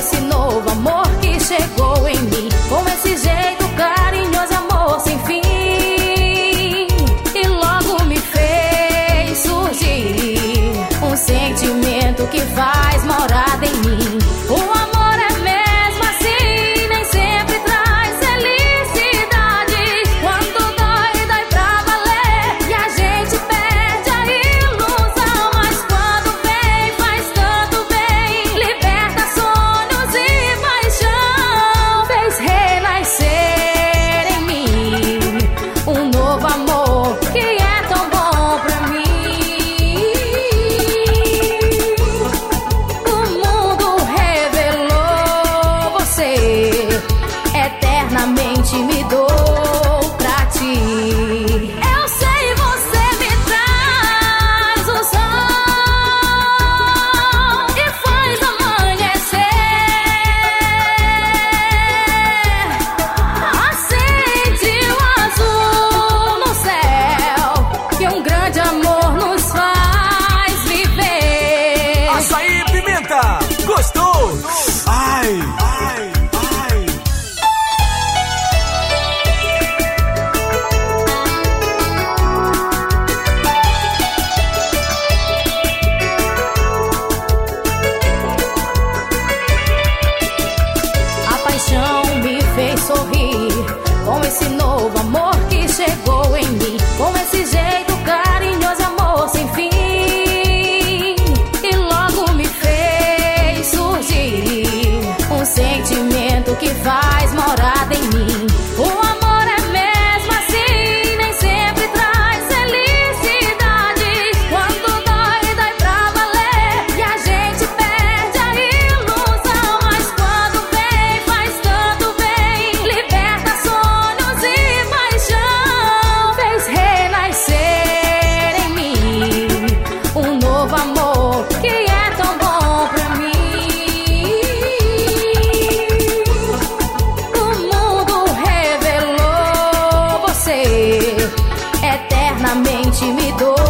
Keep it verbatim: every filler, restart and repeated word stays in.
esse novo amor que chegou em mim, com esse jeito carinhoso, amor sem fim, e logo me fez surgir um sentimento que faz morada em mim. O amor é mesmo assim, nem sempre traz felicidade. Quando dói, dói pra valer, e a gente perde a ilusão. Mas quando vem, faz tanto bem, liberta sonhos e paixão. Fez renascer em mim um novo amor que é tão bom pra mim. O mundo revelou você, eternamente me dou pra ti. Eu sei, você me traz o sol e faz amanhecer, acende o azul no céu, que um grande amor nos faz viver. Açaí Pimenta, gostou? Ai, ai, ai. A paixão me fez sorrir com esse novo amor que chegou em mim, com esse jeito carinhoso, amor sem fim, e logo me fez surgir um sentimento que faz morada em mim. O amor é mesmo assim, nem sempre traz felicidade. Quando dói, dói pra valer, e a gente perde a ilusão. Mas quando vem, faz tanto bem, liberta sonhos e paixão. Fez renascer em mim um novo amor que é tão bom pra mim. O mundo revelou você, eternamente me dou